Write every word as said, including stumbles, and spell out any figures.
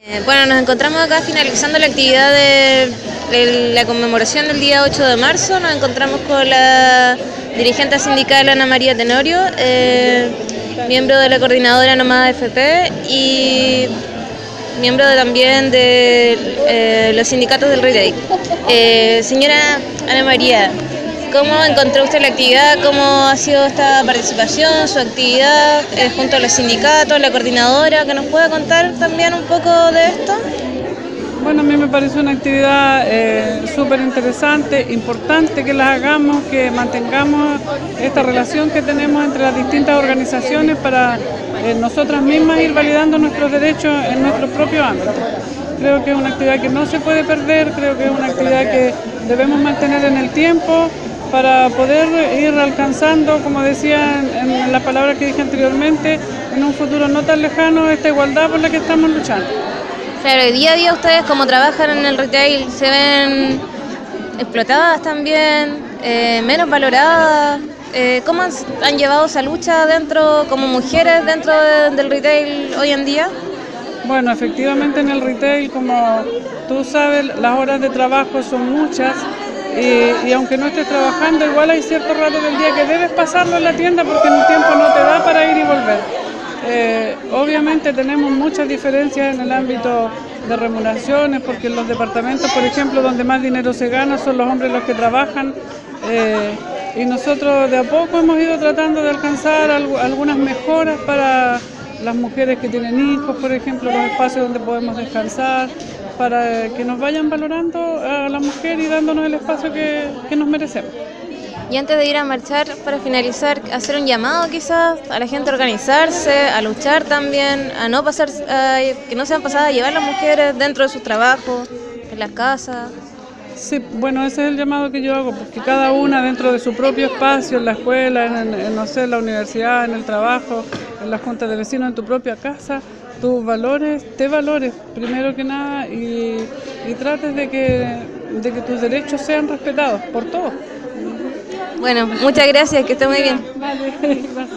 Eh, bueno, nos encontramos acá finalizando la actividad de, de la conmemoración del día ocho de marzo. Nos encontramos con la dirigente sindical Ana María Tenorio, eh, miembro de la coordinadora Nomada F P y miembro de, también de eh, los sindicatos del retail. Eh, señora Ana María, ¿cómo encontró usted la actividad? ¿Cómo ha sido esta participación, su actividad eh, junto a los sindicatos, la coordinadora? ¿Que nos pueda contar también un poco de esto? Bueno, a mí me parece una actividad eh, súper interesante, importante que las hagamos, que mantengamos esta relación que tenemos entre las distintas organizaciones para eh, nosotras mismas ir validando nuestros derechos en nuestro propio ámbito. Creo que es una actividad que no se puede perder, creo que es una actividad que debemos mantener en el tiempo para poder ir alcanzando, como decía en, en las palabras que dije anteriormente, en un futuro no tan lejano, esta igualdad por la que estamos luchando. Claro, y día a día ustedes, como trabajan en el retail, se ven explotadas también, eh, menos valoradas. Eh, ¿Cómo han, han llevado esa lucha dentro, como mujeres dentro de, del retail hoy en día? Bueno, efectivamente en el retail, como tú sabes, las horas de trabajo son muchas y, y aunque no estés trabajando, igual hay ciertos ratos del día que debes pasarlo en la tienda porque el tiempo no te da para ir y volver. Eh, obviamente tenemos muchas diferencias en el ámbito de remuneraciones porque en los departamentos, por ejemplo, donde más dinero se gana son los hombres los que trabajan eh, y nosotros de a poco hemos ido tratando de alcanzar algo, algunas mejoras para las mujeres que tienen hijos, por ejemplo, los espacios donde podemos descansar, para que nos vayan valorando a la mujer y dándonos el espacio que, que nos merecemos. Y antes de ir a marchar, para finalizar, hacer un llamado quizás a la gente a organizarse, a luchar también, a no pasar, a, que no sean pasadas a llevar a las mujeres dentro de sus trabajos, en las casas. Sí, bueno, ese es el llamado que yo hago, porque cada una dentro de su propio espacio, en la escuela, en, en, no sé, en la universidad, en el trabajo, en las juntas de vecinos, en tu propia casa, tus valores, te valores primero que nada y, y trates de que, de que tus derechos sean respetados por todos. Bueno, muchas gracias, que esté muy bien. Vale, gracias.